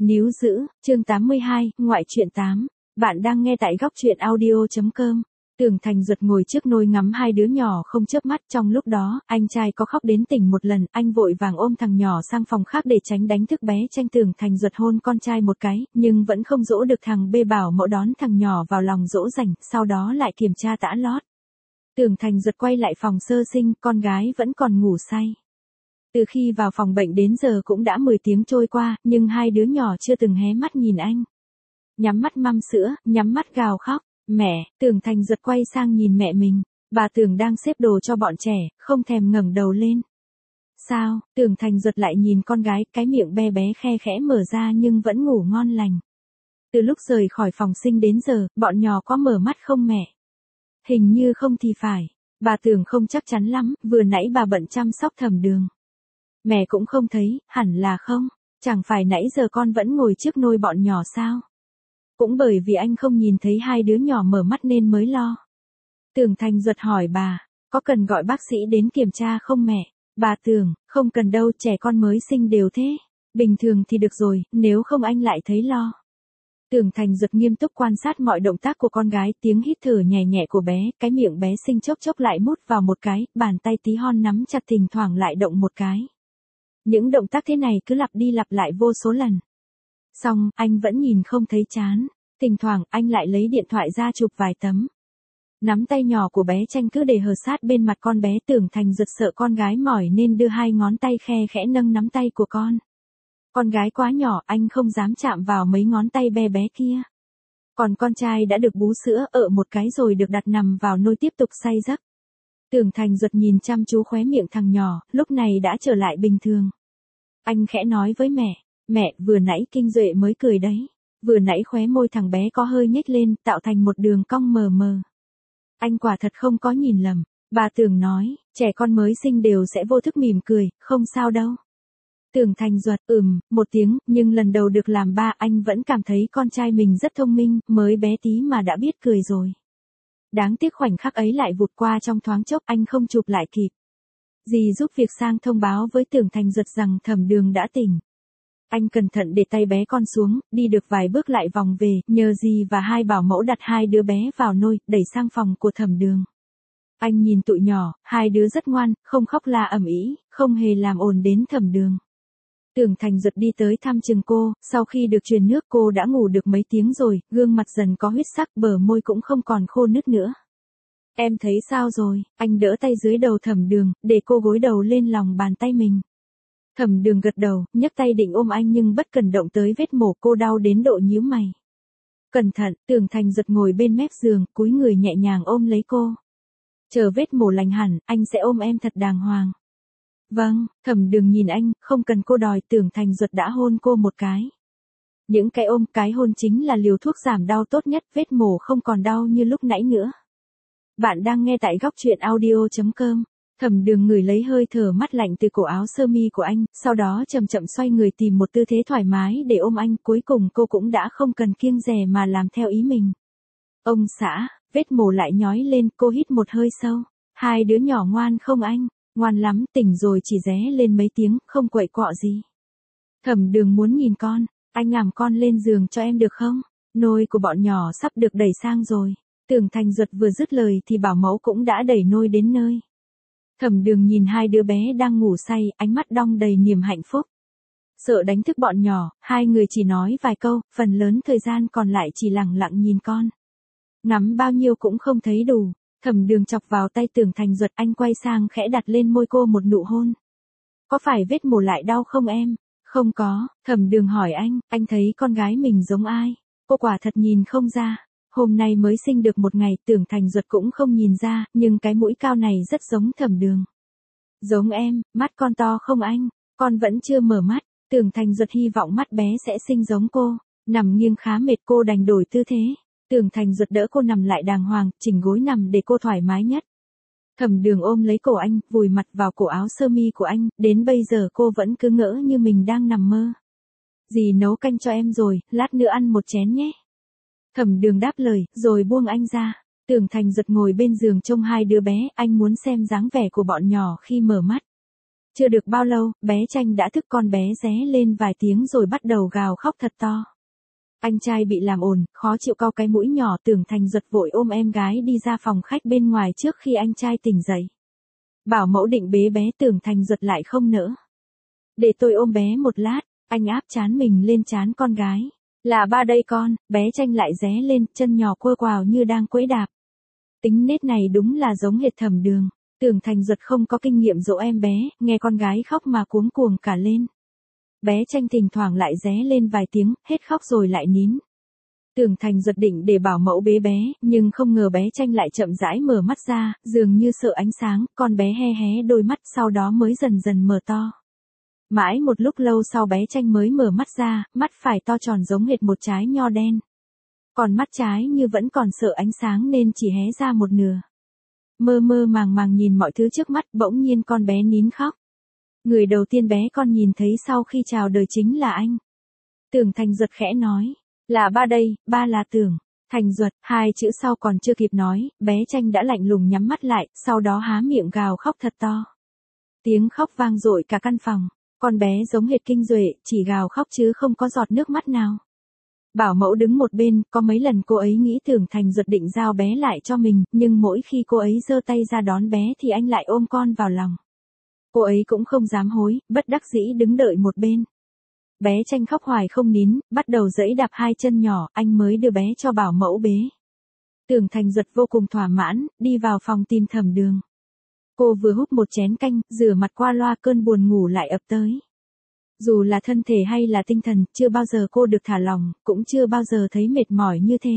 Níu giữ, chương 82, ngoại truyện 8. Bạn đang nghe tại góc truyện audio.com. Tưởng Thành Duật ngồi trước nôi ngắm hai đứa nhỏ không chớp mắt, trong lúc đó, anh trai có khóc đến tỉnh một lần, anh vội vàng ôm thằng nhỏ sang phòng khác để tránh đánh thức bé Tranh. Tưởng Thành Duật hôn con trai một cái, nhưng vẫn không dỗ được thằng bê, bảo mẫu đón thằng nhỏ vào lòng dỗ dành, sau đó lại kiểm tra tã lót. Tưởng Thành Duật quay lại phòng sơ sinh, con gái vẫn còn ngủ say. Từ khi vào phòng bệnh đến giờ cũng đã 10 tiếng trôi qua, nhưng hai đứa nhỏ chưa từng hé mắt nhìn anh. Nhắm mắt măm sữa, nhắm mắt gào khóc. Mẹ, Tưởng Thành Duật quay sang nhìn mẹ mình. Bà Tưởng đang xếp đồ cho bọn trẻ, không thèm ngẩng đầu lên. Sao? Tưởng Thành Duật lại nhìn con gái, cái miệng bé bé khe khẽ mở ra nhưng vẫn ngủ ngon lành. Từ lúc rời khỏi phòng sinh đến giờ, bọn nhỏ có mở mắt không mẹ? Hình như không thì phải. Bà Tưởng không chắc chắn lắm, vừa nãy bà bận chăm sóc Thẩm Đường. Mẹ cũng không thấy, hẳn là không. Chẳng phải nãy giờ con vẫn ngồi trước nôi bọn nhỏ sao? Cũng bởi vì anh không nhìn thấy hai đứa nhỏ mở mắt nên mới lo. Tưởng Thành Duật hỏi bà, có cần gọi bác sĩ đến kiểm tra không mẹ? Bà Tưởng, không cần đâu, trẻ con mới sinh đều thế. Bình thường thì được rồi, nếu không anh lại thấy lo. Tưởng Thành Duật nghiêm túc quan sát mọi động tác của con gái, tiếng hít thở nhẹ nhẹ của bé, cái miệng bé xinh chốc chốc lại mút vào một cái, bàn tay tí hon nắm chặt thỉnh thoảng lại động một cái. Những động tác thế này cứ lặp đi lặp lại vô số lần. Xong, anh vẫn nhìn không thấy chán. Thỉnh thoảng, anh lại lấy điện thoại ra chụp vài tấm. Nắm tay nhỏ của bé Tranh cứ để hờ sát bên mặt con bé. Tưởng Thành Duật sợ con gái mỏi nên đưa hai ngón tay khe khẽ nâng nắm tay của con. Con gái quá nhỏ, anh không dám chạm vào mấy ngón tay bé bé kia. Còn con trai đã được bú sữa, một cái rồi được đặt nằm vào nôi tiếp tục say giấc. Tưởng Thành Duật nhìn chăm chú khóe miệng thằng nhỏ, lúc này đã trở lại bình thường. Anh khẽ nói với mẹ, vừa nãy Kinh Duệ mới cười đấy. Vừa nãy khóe môi thằng bé có hơi nhếch lên, tạo thành một đường cong mờ mờ. Anh quả thật không có nhìn lầm. Bà Tưởng nói, trẻ con mới sinh đều sẽ vô thức mỉm cười, không sao đâu. Tưởng Thành Duật, một tiếng, nhưng lần đầu được làm ba anh vẫn cảm thấy con trai mình rất thông minh, mới bé tí mà đã biết cười rồi. Đáng tiếc khoảnh khắc ấy lại vụt qua trong thoáng chốc, anh không chụp lại kịp. Dì giúp việc sang thông báo với Tưởng Thành Duật rằng Thẩm Đường đã tỉnh. Anh cẩn thận để tay bé con xuống, đi được vài bước lại vòng về, nhờ dì và hai bảo mẫu đặt hai đứa bé vào nôi, đẩy sang phòng của Thẩm Đường. Anh nhìn tụi nhỏ, hai đứa rất ngoan, không khóc la ầm ĩ, không hề làm ồn đến Thẩm Đường. Tưởng Thành Duật đi tới thăm chừng cô, sau khi được truyền nước cô đã ngủ được mấy tiếng rồi, gương mặt dần có huyết sắc, bờ môi cũng không còn khô nứt nữa. Em thấy sao rồi? Anh đỡ tay dưới đầu Thẩm Đường, để cô gối đầu lên lòng bàn tay mình. Thẩm Đường gật đầu, nhấc tay định ôm anh nhưng bất cẩn động tới vết mổ, cô đau đến độ nhíu mày. Cẩn thận, Tưởng Thành Duật ngồi bên mép giường, cúi người nhẹ nhàng ôm lấy cô. Chờ vết mổ lành hẳn, anh sẽ ôm em thật đàng hoàng. Vâng, Thẩm Đường nhìn anh, không cần cô đòi. Tưởng Thành Duật đã hôn cô một cái. Những cái ôm, cái hôn chính là liều thuốc giảm đau tốt nhất, vết mổ không còn đau như lúc nãy nữa. Bạn đang nghe tại góc truyện audio.com. Thẩm Đường ngửi lấy hơi thở mát lạnh từ cổ áo sơ mi của anh, sau đó chậm chậm xoay người tìm một tư thế thoải mái để ôm anh, cuối cùng cô cũng đã không cần kiêng dè mà làm theo ý mình. Ông xã, vết mổ lại nhói lên, cô hít một hơi sâu. Hai đứa nhỏ ngoan không anh? Ngoan lắm, tỉnh rồi chỉ ré lên mấy tiếng, không quậy quọ gì. Thẩm Đường muốn nhìn con, anh ẵm con lên giường cho em được không? Nôi của bọn nhỏ sắp được đẩy sang rồi. Tưởng Thành Duật vừa dứt lời thì bảo mẫu cũng đã đẩy nôi đến nơi. Thẩm Đường nhìn hai đứa bé đang ngủ say, ánh mắt đong đầy niềm hạnh phúc. Sợ đánh thức bọn nhỏ, hai người chỉ nói vài câu, phần lớn thời gian còn lại chỉ lặng lặng nhìn con. Ngắm bao nhiêu cũng không thấy đủ. Thẩm Đường chọc vào tay Tưởng Thành Duật, anh quay sang khẽ đặt lên môi cô một nụ hôn. Có phải vết mổ lại đau không em? Không có, Thẩm Đường hỏi anh thấy con gái mình giống ai? Cô quả thật nhìn không ra. Hôm nay mới sinh được một ngày, Tưởng Thành Duật cũng không nhìn ra, nhưng cái mũi cao này rất giống Thẩm Đường. Giống em, mắt con to không anh? Con vẫn chưa mở mắt. Tưởng Thành Duật hy vọng mắt bé sẽ sinh giống cô. Nằm nghiêng khá mệt, cô đành đổi tư thế. Tưởng Thành Duật đỡ cô nằm lại đàng hoàng, chỉnh gối nằm để cô thoải mái nhất. Thẩm Đường ôm lấy cổ anh, vùi mặt vào cổ áo sơ mi của anh, đến bây giờ cô vẫn cứ ngỡ như mình đang nằm mơ. Dì nấu canh cho em rồi, lát nữa ăn một chén nhé. Thẩm Đường đáp lời, rồi buông anh ra. Tưởng Thành Duật ngồi bên giường trông hai đứa bé, anh muốn xem dáng vẻ của bọn nhỏ khi mở mắt. Chưa được bao lâu, bé Tranh đã thức, con bé ré lên vài tiếng rồi bắt đầu gào khóc thật to. Anh trai bị làm ồn, khó chịu cau cái mũi nhỏ. Tưởng Thành giật vội ôm em gái đi ra phòng khách bên ngoài trước khi anh trai tỉnh dậy. Bảo mẫu định bế bé, Tưởng Thành giật lại không nỡ. Để tôi ôm bé một lát, anh áp trán mình lên trán con gái. Là ba đây con, bé Tranh lại ré lên, chân nhỏ quơ quào như đang quẫy đạp. Tính nết này đúng là giống hệt Thẩm Đường. Tưởng Thành giật không có kinh nghiệm dỗ em bé, nghe con gái khóc mà cuống cuồng cả lên. Bé Tranh thỉnh thoảng lại ré lên vài tiếng, hết khóc rồi lại nín. Tưởng Thành giật định để bảo mẫu bế bé, nhưng không ngờ bé Tranh lại chậm rãi mở mắt ra, dường như sợ ánh sáng, con bé hé hé đôi mắt sau đó mới dần dần mở to. Mãi một lúc lâu sau bé Tranh mới mở mắt ra, mắt phải to tròn giống hệt một trái nho đen. Còn mắt trái như vẫn còn sợ ánh sáng nên chỉ hé ra một nửa. Mơ mơ màng màng nhìn mọi thứ trước mắt, bỗng nhiên con bé nín khóc. Người đầu tiên bé con nhìn thấy sau khi chào đời chính là anh. Tưởng Thành giật khẽ nói, là ba đây, ba là Tưởng Thành giật. Hai chữ sau còn chưa kịp nói, bé Tranh đã lạnh lùng nhắm mắt lại, sau đó há miệng gào khóc thật to. Tiếng khóc vang dội cả căn phòng. Con bé giống hệt Kinh Duệ, chỉ gào khóc chứ không có giọt nước mắt nào. Bảo mẫu đứng một bên, có mấy lần cô ấy nghĩ Tưởng Thành giật định giao bé lại cho mình, nhưng mỗi khi cô ấy giơ tay ra đón bé thì anh lại ôm con vào lòng. Cô ấy cũng không dám hối, bất đắc dĩ đứng đợi một bên. Bé Tranh khóc hoài không nín, bắt đầu giãy đạp hai chân nhỏ, anh mới đưa bé cho bảo mẫu bế. Tưởng Thành giật vô cùng thỏa mãn, đi vào phòng tìm Thẩm Đường. Cô vừa húp một chén canh, rửa mặt qua loa, cơn buồn ngủ lại ập tới. Dù là thân thể hay là tinh thần, chưa bao giờ cô được thả lỏng, cũng chưa bao giờ thấy mệt mỏi như thế.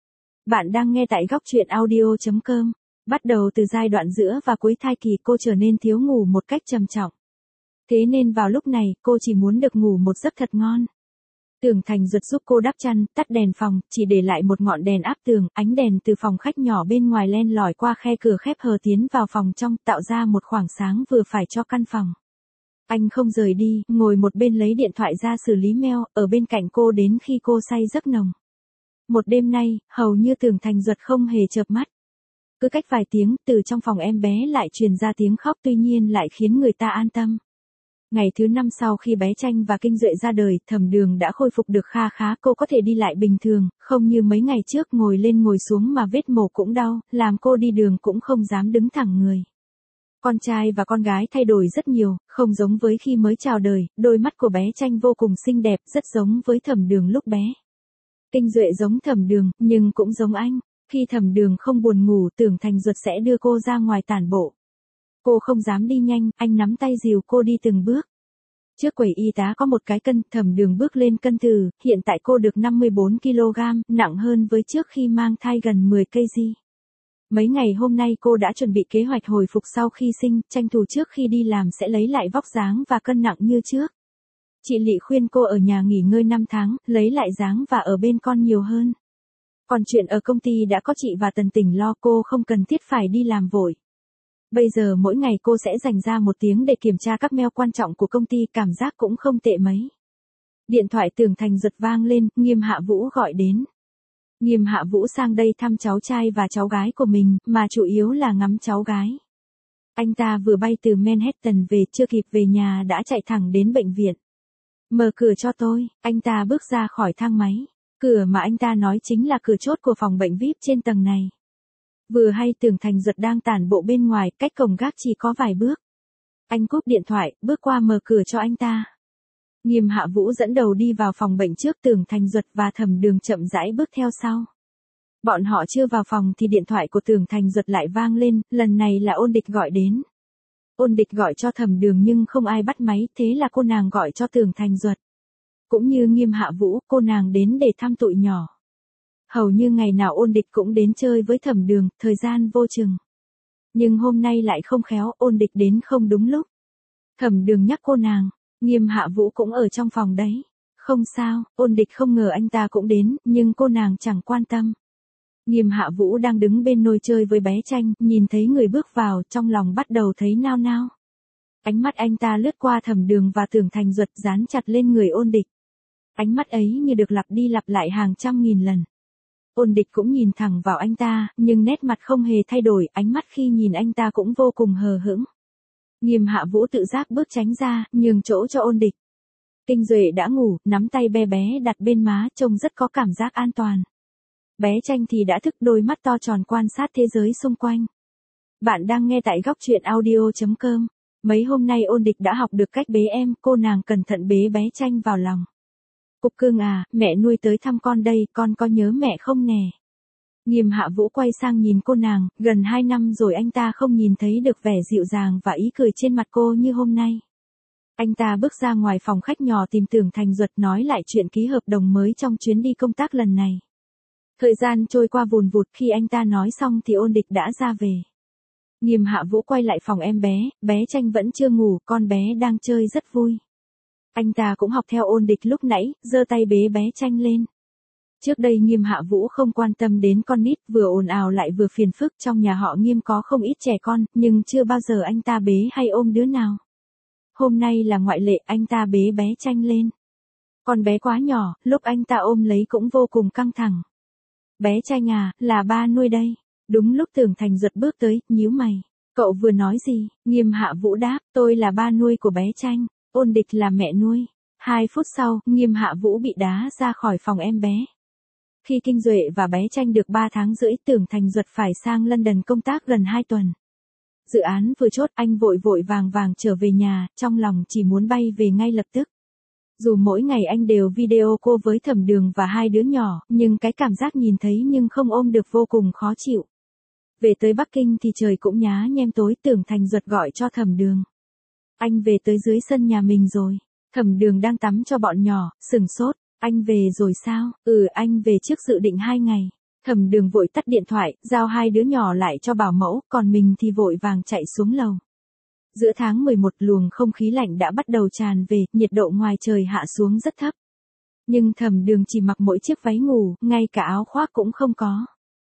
Bạn đang nghe tại góc truyện audio.com. Bắt đầu từ giai đoạn giữa và cuối thai kỳ cô trở nên thiếu ngủ một cách trầm trọng. Thế nên vào lúc này, cô chỉ muốn được ngủ một giấc thật ngon. Tưởng Thành giật giúp cô đắp chăn, tắt đèn phòng, chỉ để lại một ngọn đèn áp tường, ánh đèn từ phòng khách nhỏ bên ngoài len lỏi qua khe cửa khép hờ tiến vào phòng trong, tạo ra một khoảng sáng vừa phải cho căn phòng. Anh không rời đi, ngồi một bên lấy điện thoại ra xử lý mail, ở bên cạnh cô đến khi cô say giấc nồng. Một đêm nay, hầu như Tưởng Thành giật không hề chợp mắt. Cứ cách vài tiếng, từ trong phòng em bé lại truyền ra tiếng khóc, tuy nhiên lại khiến người ta an tâm. Ngày thứ 5 sau khi bé Tranh và Kinh Duệ ra đời, Thẩm Đường đã khôi phục được kha khá, cô có thể đi lại bình thường, không như mấy ngày trước ngồi lên ngồi xuống mà vết mổ cũng đau, làm cô đi đường cũng không dám đứng thẳng người. Con trai và con gái thay đổi rất nhiều, không giống với khi mới chào đời, đôi mắt của bé Tranh vô cùng xinh đẹp, rất giống với Thẩm Đường lúc bé. Kinh Duệ giống Thẩm Đường, nhưng cũng giống anh. Khi Thẩm Đường không buồn ngủ, Tưởng Thành giật sẽ đưa cô ra ngoài tản bộ. Cô không dám đi nhanh, anh nắm tay dìu cô đi từng bước. Trước quầy y tá có một cái cân, Thẩm Đường bước lên cân thử, hiện tại cô được 54 kg, nặng hơn với trước khi mang thai gần 10 kg. Mấy ngày hôm nay cô đã chuẩn bị kế hoạch hồi phục sau khi sinh, tranh thủ trước khi đi làm sẽ lấy lại vóc dáng và cân nặng như trước. Chị Lị khuyên cô ở nhà nghỉ ngơi 5 tháng, lấy lại dáng và ở bên con nhiều hơn. Còn chuyện ở công ty đã có chị và Tần Tỉnh lo, cô không cần thiết phải đi làm vội. Bây giờ mỗi ngày cô sẽ dành ra 1 tiếng để kiểm tra các mail quan trọng của công ty, cảm giác cũng không tệ mấy. Điện thoại Tưởng Thành giật vang lên, Nghiêm Hạ Vũ gọi đến. Nghiêm Hạ Vũ sang đây thăm cháu trai và cháu gái của mình, mà chủ yếu là ngắm cháu gái. Anh ta vừa bay từ Manhattan về, chưa kịp về nhà đã chạy thẳng đến bệnh viện. Mở cửa cho tôi, anh ta bước ra khỏi thang máy. Cửa mà anh ta nói chính là cửa chốt của phòng bệnh VIP trên tầng này. Vừa hay Tưởng Thành giật đang tản bộ bên ngoài, cách cổng gác chỉ có vài bước. Anh cúp điện thoại, bước qua mở cửa cho anh ta. Nghiêm Hạ Vũ dẫn đầu đi vào phòng bệnh trước, Tưởng Thành giật và Thẩm Đường chậm rãi bước theo sau. Bọn họ chưa vào phòng thì điện thoại của Tưởng Thành giật lại vang lên, lần này là Ôn Địch gọi đến. Ôn Địch gọi cho Thẩm Đường nhưng không ai bắt máy, thế là cô nàng gọi cho Tưởng Thành giật. Cũng như Nghiêm Hạ Vũ, cô nàng đến để thăm tụi nhỏ. Hầu như ngày nào Ôn Địch cũng đến chơi với Thẩm Đường, thời gian vô chừng. Nhưng hôm nay lại không khéo, Ôn Địch đến không đúng lúc. Thẩm Đường nhắc cô nàng, Nghiêm Hạ Vũ cũng ở trong phòng đấy. Không sao, Ôn Địch không ngờ anh ta cũng đến, nhưng cô nàng chẳng quan tâm. Nghiêm Hạ Vũ đang đứng bên nôi chơi với bé Tranh, nhìn thấy người bước vào, trong lòng bắt đầu thấy nao nao. Ánh mắt anh ta lướt qua Thẩm Đường và Tưởng Thành giật, dán chặt lên người Ôn Địch. Ánh mắt ấy như được lặp đi lặp lại hàng trăm nghìn lần. Ôn Địch cũng nhìn thẳng vào anh ta, nhưng nét mặt không hề thay đổi, ánh mắt khi nhìn anh ta cũng vô cùng hờ hững. Nghiêm Hạ Vũ tự giác bước tránh ra, nhường chỗ cho Ôn Địch. Kinh Duệ đã ngủ, nắm tay bé đặt bên má, trông rất có cảm giác an toàn. Bé Tranh thì đã thức, đôi mắt to tròn quan sát thế giới xung quanh. Bạn đang nghe tại góc truyện audio.com. Mấy hôm nay Ôn Địch đã học được cách bế em, cô nàng cẩn thận bế bé Tranh vào lòng. Cục cưng à, mẹ nuôi tới thăm con đây, con có nhớ mẹ không nè? Nghiêm Hạ Vũ quay sang nhìn cô nàng, gần 2 năm rồi anh ta không nhìn thấy được vẻ dịu dàng và ý cười trên mặt cô như hôm nay. Anh ta bước ra ngoài phòng khách nhỏ tìm Tưởng Thành Duật nói lại chuyện ký hợp đồng mới trong chuyến đi công tác lần này. Thời gian trôi qua vùn vụt, khi anh ta nói xong thì Ôn Địch đã ra về. Nghiêm Hạ Vũ quay lại phòng em bé Tranh vẫn chưa ngủ, con bé đang chơi rất vui. Anh ta cũng học theo Ôn Địch lúc nãy, giơ tay bế bé Tranh lên. Trước đây Nghiêm Hạ Vũ không quan tâm đến con nít, vừa ồn ào lại vừa phiền phức, trong nhà họ Nghiêm có không ít trẻ con, nhưng chưa bao giờ anh ta bế hay ôm đứa nào. Hôm nay là ngoại lệ, anh ta bế bé Tranh lên. Con bé quá nhỏ, lúc anh ta ôm lấy cũng vô cùng căng thẳng. Bé Tranh à, là ba nuôi đây. Đúng lúc Tưởng Thành Duật bước tới, nhíu mày. Cậu vừa nói gì? Nghiêm Hạ Vũ đáp, tôi là ba nuôi của bé Tranh, Ôn Địch là mẹ nuôi. 2 phút sau, Nghiêm Hạ Vũ bị đá ra khỏi phòng em bé. Khi Kinh Duệ và bé Tranh được 3 tháng rưỡi, Tưởng Thành Duật phải sang London công tác gần 2 tuần. Dự án vừa chốt, anh vội vàng trở về nhà, trong lòng chỉ muốn bay về ngay lập tức. Dù mỗi ngày anh đều video call với Thẩm Đường và 2 đứa nhỏ, nhưng cái cảm giác nhìn thấy nhưng không ôm được vô cùng khó chịu. Về tới Bắc Kinh thì trời cũng nhá nhem tối, Tưởng Thành Duật gọi cho Thẩm Đường. Anh về tới dưới sân nhà mình rồi. Thẩm Đường đang tắm cho bọn nhỏ, sửng sốt. Anh về rồi sao? Anh về trước dự định 2 ngày. Thẩm Đường vội tắt điện thoại, giao 2 đứa nhỏ lại cho bảo mẫu, còn mình thì vội vàng chạy xuống lầu. Giữa tháng 11 luồng không khí lạnh đã bắt đầu tràn về, nhiệt độ ngoài trời hạ xuống rất thấp. Nhưng Thẩm Đường chỉ mặc mỗi chiếc váy ngủ, ngay cả áo khoác cũng không có.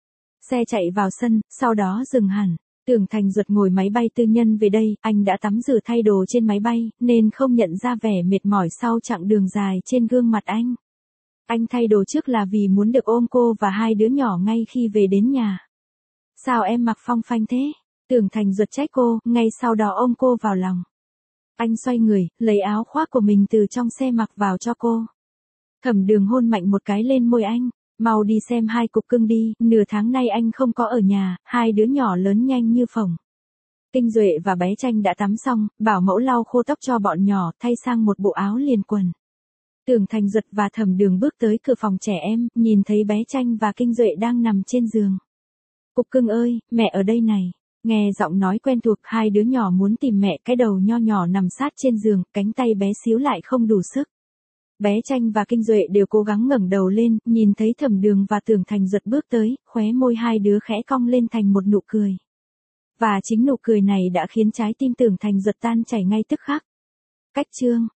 Xe chạy vào sân, sau đó dừng hẳn. Tưởng Thành Duật ngồi máy bay tư nhân về đây, anh đã tắm rửa thay đồ trên máy bay, nên không nhận ra vẻ mệt mỏi sau chặng đường dài trên gương mặt anh. Anh thay đồ trước là vì muốn được ôm cô và 2 đứa nhỏ ngay khi về đến nhà. Sao em mặc phong phanh thế? Tưởng Thành Duật trách cô, ngay sau đó ôm cô vào lòng. Anh xoay người, lấy áo khoác của mình từ trong xe mặc vào cho cô. Thẩm Đường hôn mạnh một cái lên môi anh. Mau đi xem 2 cục cưng đi, nửa tháng nay anh không có ở nhà, 2 đứa nhỏ lớn nhanh như phồng. Kinh Duệ và bé Tranh đã tắm xong, bảo mẫu lau khô tóc cho bọn nhỏ, thay sang một bộ áo liền quần. Tưởng Thành Duật và Thẩm Đường bước tới cửa phòng trẻ em, nhìn thấy bé Tranh và Kinh Duệ đang nằm trên giường. Cục cưng ơi, mẹ ở đây này. Nghe giọng nói quen thuộc, 2 đứa nhỏ muốn tìm mẹ, cái đầu nho nhỏ nằm sát trên giường, cánh tay bé xíu lại không đủ sức. Bé Tranh và Kinh Duệ đều cố gắng ngẩng đầu lên, nhìn thấy Thẩm Đường và Tưởng Thành Duật bước tới, khóe môi 2 đứa khẽ cong lên thành một nụ cười. Và chính nụ cười này đã khiến trái tim Tưởng Thành Duật tan chảy ngay tức khắc. Cách chương